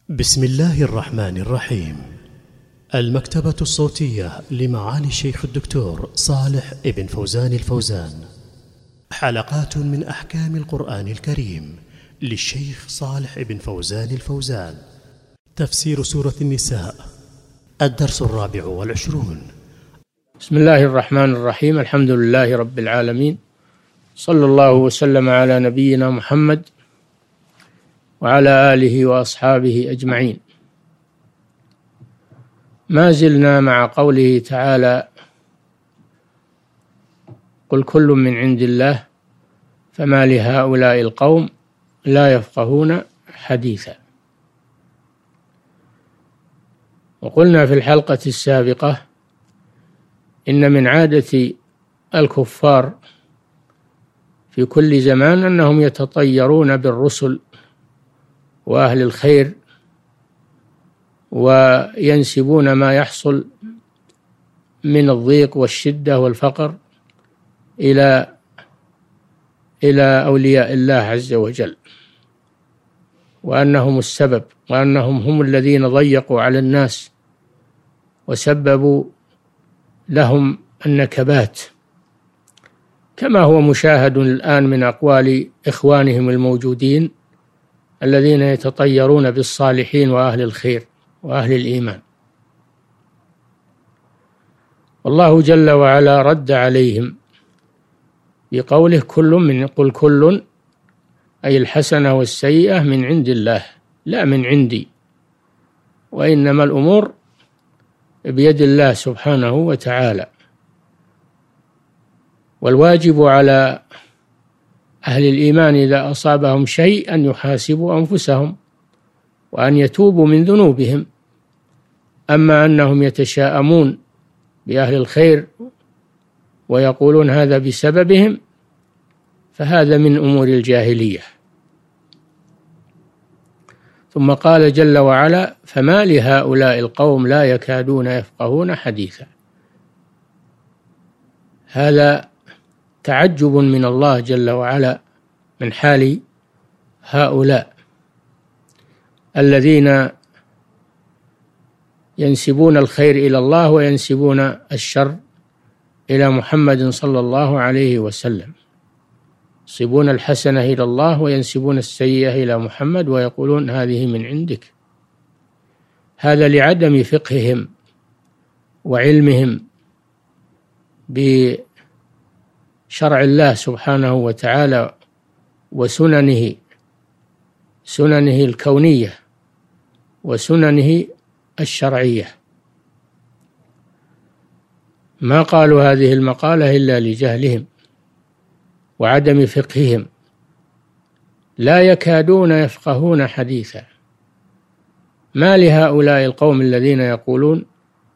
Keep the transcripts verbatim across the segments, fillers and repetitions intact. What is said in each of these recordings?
بسم الله الرحمن الرحيم. المكتبة الصوتية لمعالي الشيخ الدكتور صالح ابن فوزان الفوزان، حلقات من أحكام القرآن الكريم للشيخ صالح ابن فوزان الفوزان. تفسير سورة النساء، الدرس الرابع والعشرون. بسم الله الرحمن الرحيم. الحمد لله رب العالمين، صلى الله وسلم على نبينا محمد وعلى آله وأصحابه أجمعين. ما زلنا مع قوله تعالى: قل كل من عند الله فما لهؤلاء القوم لا يفقهون حديثا. وقلنا في الحلقة السابقة إن من عادة الكفار في كل زمان أنهم يتطيرون بالرسل وأهل الخير، وينسبون ما يحصل من الضيق والشدة والفقر إلى إلى أولياء الله عز وجل، وأنهم السبب، وأنهم هم الذين ضيقوا على الناس وسببوا لهم النكبات، كما هو مشاهد الآن من أقوال إخوانهم الموجودين الذين يتطيرون بالصالحين وأهل الخير وأهل الإيمان. والله جل وعلا رد عليهم بقوله: كل من قل كل، أي الحسنة والسيئة من عند الله لا من عندي، وإنما الأمور بيد الله سبحانه وتعالى. والواجب على أهل الإيمان إذا أصابهم شيء أن يحاسبوا أنفسهم وأن يتوبوا من ذنوبهم. أما أنهم يتشاءمون بأهل الخير ويقولون هذا بسببهم، فهذا من أمور الجاهلية. ثم قال جل وعلا: فما لهؤلاء القوم لا يكادون يفقهون حديثا. هذا تعجب من الله جل وعلا من حال هؤلاء الذين ينسبون الخير إلى الله وينسبون الشر إلى محمد صلى الله عليه وسلم، ينسبون الحسنة إلى الله وينسبون السيئة إلى محمد ويقولون هذه من عندك. هذا لعدم فقههم وعلمهم بشرع الله سبحانه وتعالى وسننه، سننه الكونية وسننه الشرعية. ما قالوا هذه المقالة إلا لجهلهم وعدم فقههم. لا يكادون يفقهون حديثا. ما لهؤلاء القوم الذين يقولون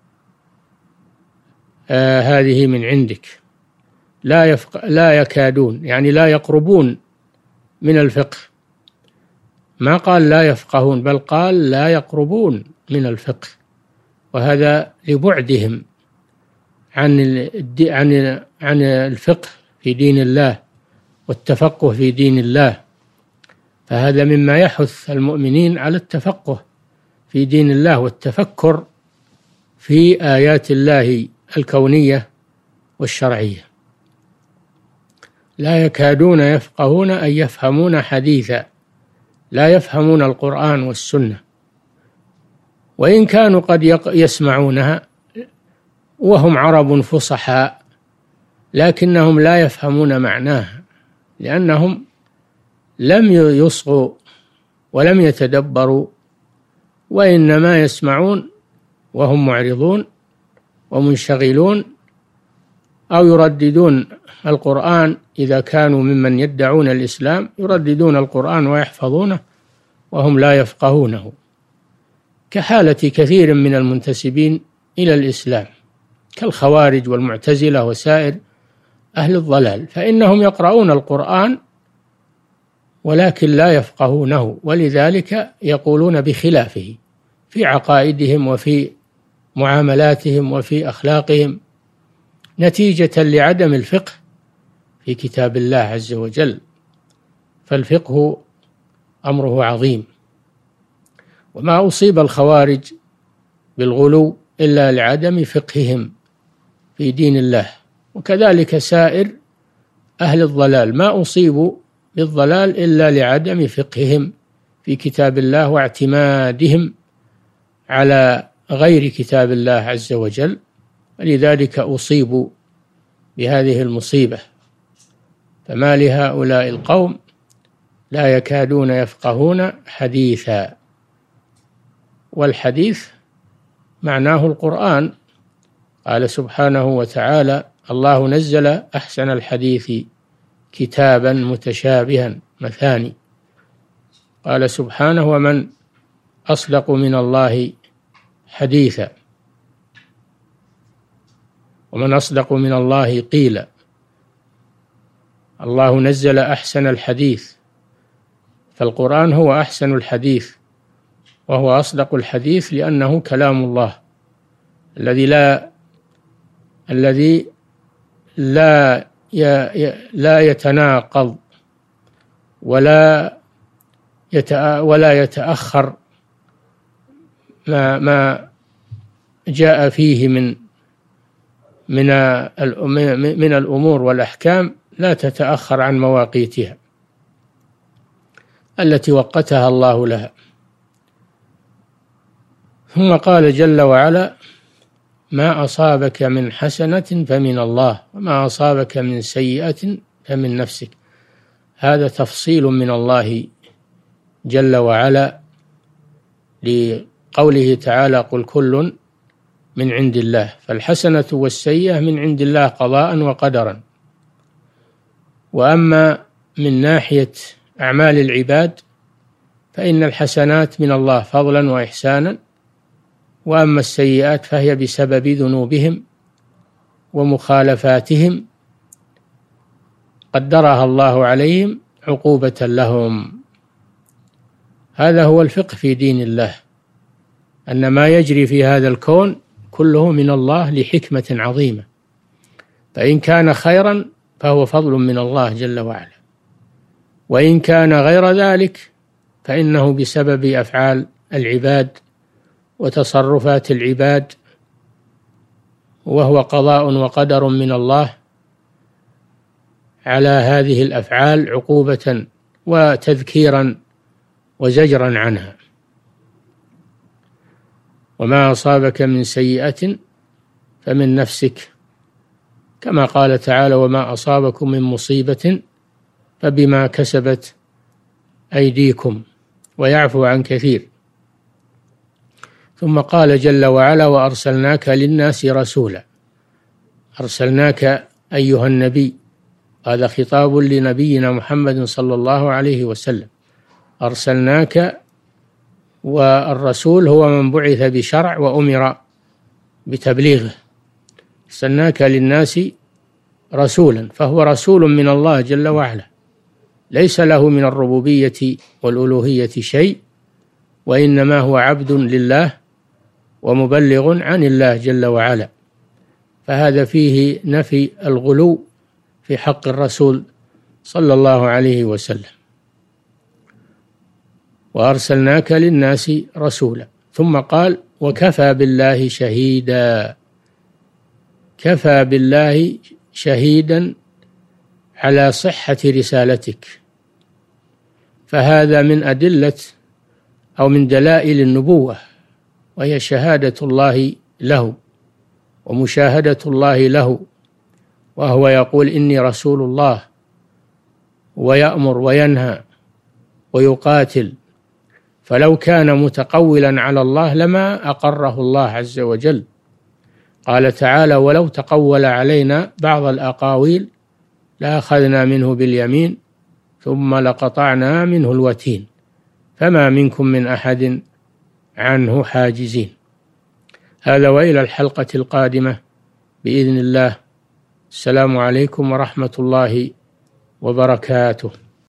آه هذه من عندك، لا يفق... لا يكادون يعني لا يقربون من الفقه. ما قال لا يفقهون، بل قال لا يقربون من الفقه، وهذا لبعدهم عن الد... عن عن الفقه في دين الله والتفقه في دين الله. فهذا مما يحث المؤمنين على التفقه في دين الله والتفكر في آيات الله الكونية والشرعية. لا يكادون يفقهون أي يفهمون حديثا، لا يفهمون القرآن والسنة، وإن كانوا قد يسمعونها وهم عرب فصحاء، لكنهم لا يفهمون معناها، لأنهم لم يصغوا ولم يتدبروا، وإنما يسمعون وهم معرضون ومنشغلون، أو يرددون القرآن إذا كانوا ممن يدعون الإسلام، يرددون القرآن ويحفظونه وهم لا يفقهونه، كحالة كثير من المنتسبين إلى الإسلام كالخوارج والمعتزلة وسائر أهل الضلال، فإنهم يقرؤون القرآن ولكن لا يفقهونه، ولذلك يقولون بخلافه في عقائدهم وفي معاملاتهم وفي أخلاقهم، نتيجة لعدم الفقه في كتاب الله عز وجل. فالفقه أمره عظيم. وما أصيب الخوارج بالغلو إلا لعدم فقههم في دين الله، وكذلك سائر أهل الضلال ما أصيبوا بالضلال إلا لعدم فقههم في كتاب الله واعتمادهم على غير كتاب الله عز وجل، ولذلك أصيبوا بهذه المصيبة. فما لهؤلاء القوم لا يكادون يفقهون حديثا. والحديث معناه القرآن. قال سبحانه وتعالى: الله نزل أحسن الحديث كتابا متشابها مثاني. قال سبحانه: ومن أصدق من الله حديثا، ومن أصدق من الله قيلا. الله نزل أحسن الحديث، فالقرآن هو أحسن الحديث وهو أصدق الحديث، لأنه كلام الله الذي لا الذي لا لا يتناقض ولا ولا يتأخر ما ما جاء فيه من من من الأمور والأحكام، لا تتأخر عن مواقيتها التي وقتها الله لها. ثم قال جل وعلا: ما أصابك من حسنة فمن الله، وما أصابك من سيئة فمن نفسك. هذا تفصيل من الله جل وعلا لقوله تعالى: قل كل من عند الله. فالحسنة والسيئة من عند الله قضاء وقدرا. وأما من ناحية أعمال العباد فإن الحسنات من الله فضلا وإحسانا، وأما السيئات فهي بسبب ذنوبهم ومخالفاتهم قدرها الله عليهم عقوبة لهم. هذا هو الفقه في دين الله، أن ما يجري في هذا الكون كله من الله لحكمة عظيمة، فإن كان خيرا فهو فضل من الله جل وعلا، وإن كان غير ذلك فإنه بسبب أفعال العباد وتصرفات العباد، وهو قضاء وقدر من الله على هذه الأفعال عقوبة وتذكيرا وزجرا عنها. وما أصابك من سيئة فمن نفسك، كما قال تعالى: وما أصابكم من مصيبة فبما كسبت أيديكم، ويعفو عن كثير. ثم قال جل وعلا: وأرسلناك للناس رسولا. أرسلناك أيها النبي، هذا خطاب لنبينا محمد صلى الله عليه وسلم. أرسلناك، والرسول هو من بعث بشرع وأمر بتبليغه. أرسلناك للناس رسولا، فهو رسول من الله جل وعلا، ليس له من الربوبية والألوهية شيء، وإنما هو عبد لله ومبلغ عن الله جل وعلا. فهذا فيه نفي الغلو في حق الرسول صلى الله عليه وسلم. وأرسلناك للناس رسولا. ثم قال: وكفى بالله شهيدا. كفى بالله شهيدا على صحة رسالتك. فهذا من أدلة أو من دلائل النبوة، وهي شهادة الله له ومشاهدة الله له، وهو يقول: إني رسول الله، ويأمر وينهى ويقاتل. فلو كان متقولا على الله لما أقره الله عز وجل. قال تعالى: ولو تقول علينا بعض الأقاويل لأخذنا منه باليمين ثم لقطعنا منه الوتين فما منكم من أحد عنه حاجزين. هذا، وإلى الحلقة القادمة بإذن الله. السلام عليكم ورحمة الله وبركاته.